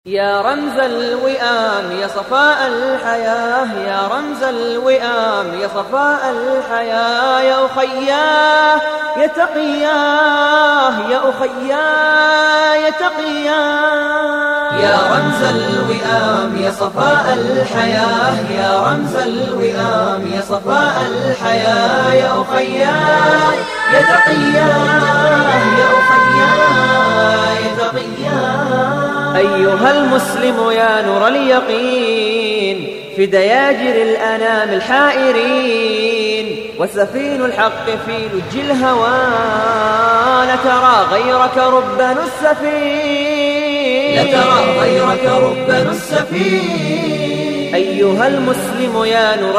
يا رمز الوئام يا صفاء الحياة، يا رمز الوئام يا صفاء الحياة، يا أخياه يا تقياه، يا أخياه يا تقياه. يا رمز الوئام يا صفاء الحياة، يا رمز الوئام يا صفاء الحياة، يا أخياه يا تقياه، يا أخياه يا تقياه. أيها المسلم يا نور اليقين في دياجر الأنام الحائرين، وسفين الحق في لج الهوى، لترى غيرك ربان السفين، لترى غيرك ربان السفين. أيها المسلم يا نور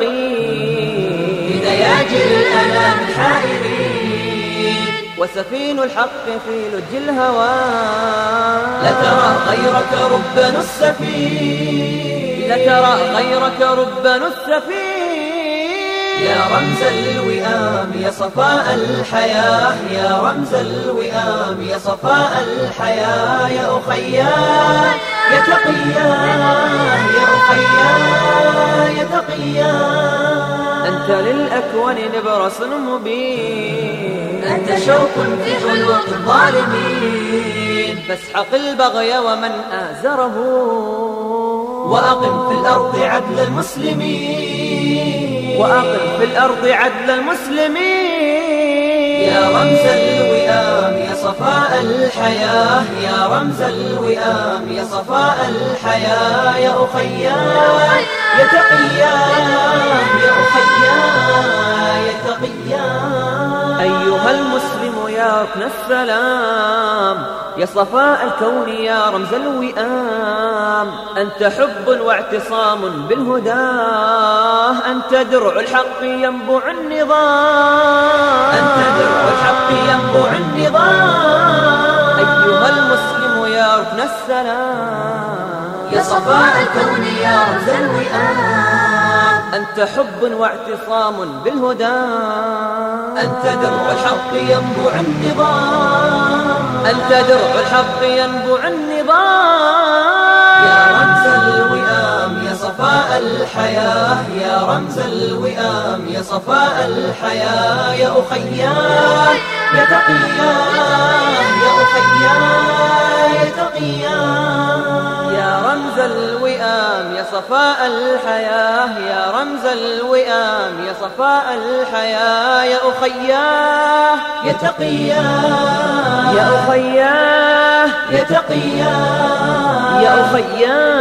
اليقين في دياجر الأنام الحائرين، وسفين الحق في لج الهوى، لترى غيرك ربان السفين، لترى غيرك ربان السفين. يا رمز الوئام يا صفاء الحياة، يا رمز الوئام يا صفاء الحياة، يا أخياه يا تقياه، يا أخياه يا تقياه. أنت للأكوان نبرس مبين، أنت شوق في حلوة الظالمين، فاسحق البغي ومن آزره، وأقم في الأرض عدل المسلمين، وأقم في الأرض عدل المسلمين. يا رمز الوئام يا صفاء الحياة، يا رمز الوئام يا صفاء الحياة، يا أخياه يا تقياه، يا أخياه يا تقياه. أيها المسلم يا ركن السلام، يا صفاء الكون يا رمز الوئام، أنت حب واعتصام بالهدى، أنت درع الحق ينبع النظام، أنت درع الحق ينبع النظام. أيها المسلم يا ركن السلام، يا صفاء الكون يا رمز الوئام، أنت حب واعتصام بالهدى، أنت درع الحق ينبع النظام، أنت درع الحق ينبع النظام. يا رمز الوئام يا صفاء الحياة، يا رمز الوئام يا صفاء الحياة، يا أخياه يا تقياه، يا أخياه يا تقياه. يا رمز الوئام يا صفاء الحياة، يا رمز الوئام يا صفاء الحياة، يا أخياه يا تقياه، يا أخياه يا تقياه. يا أخياه.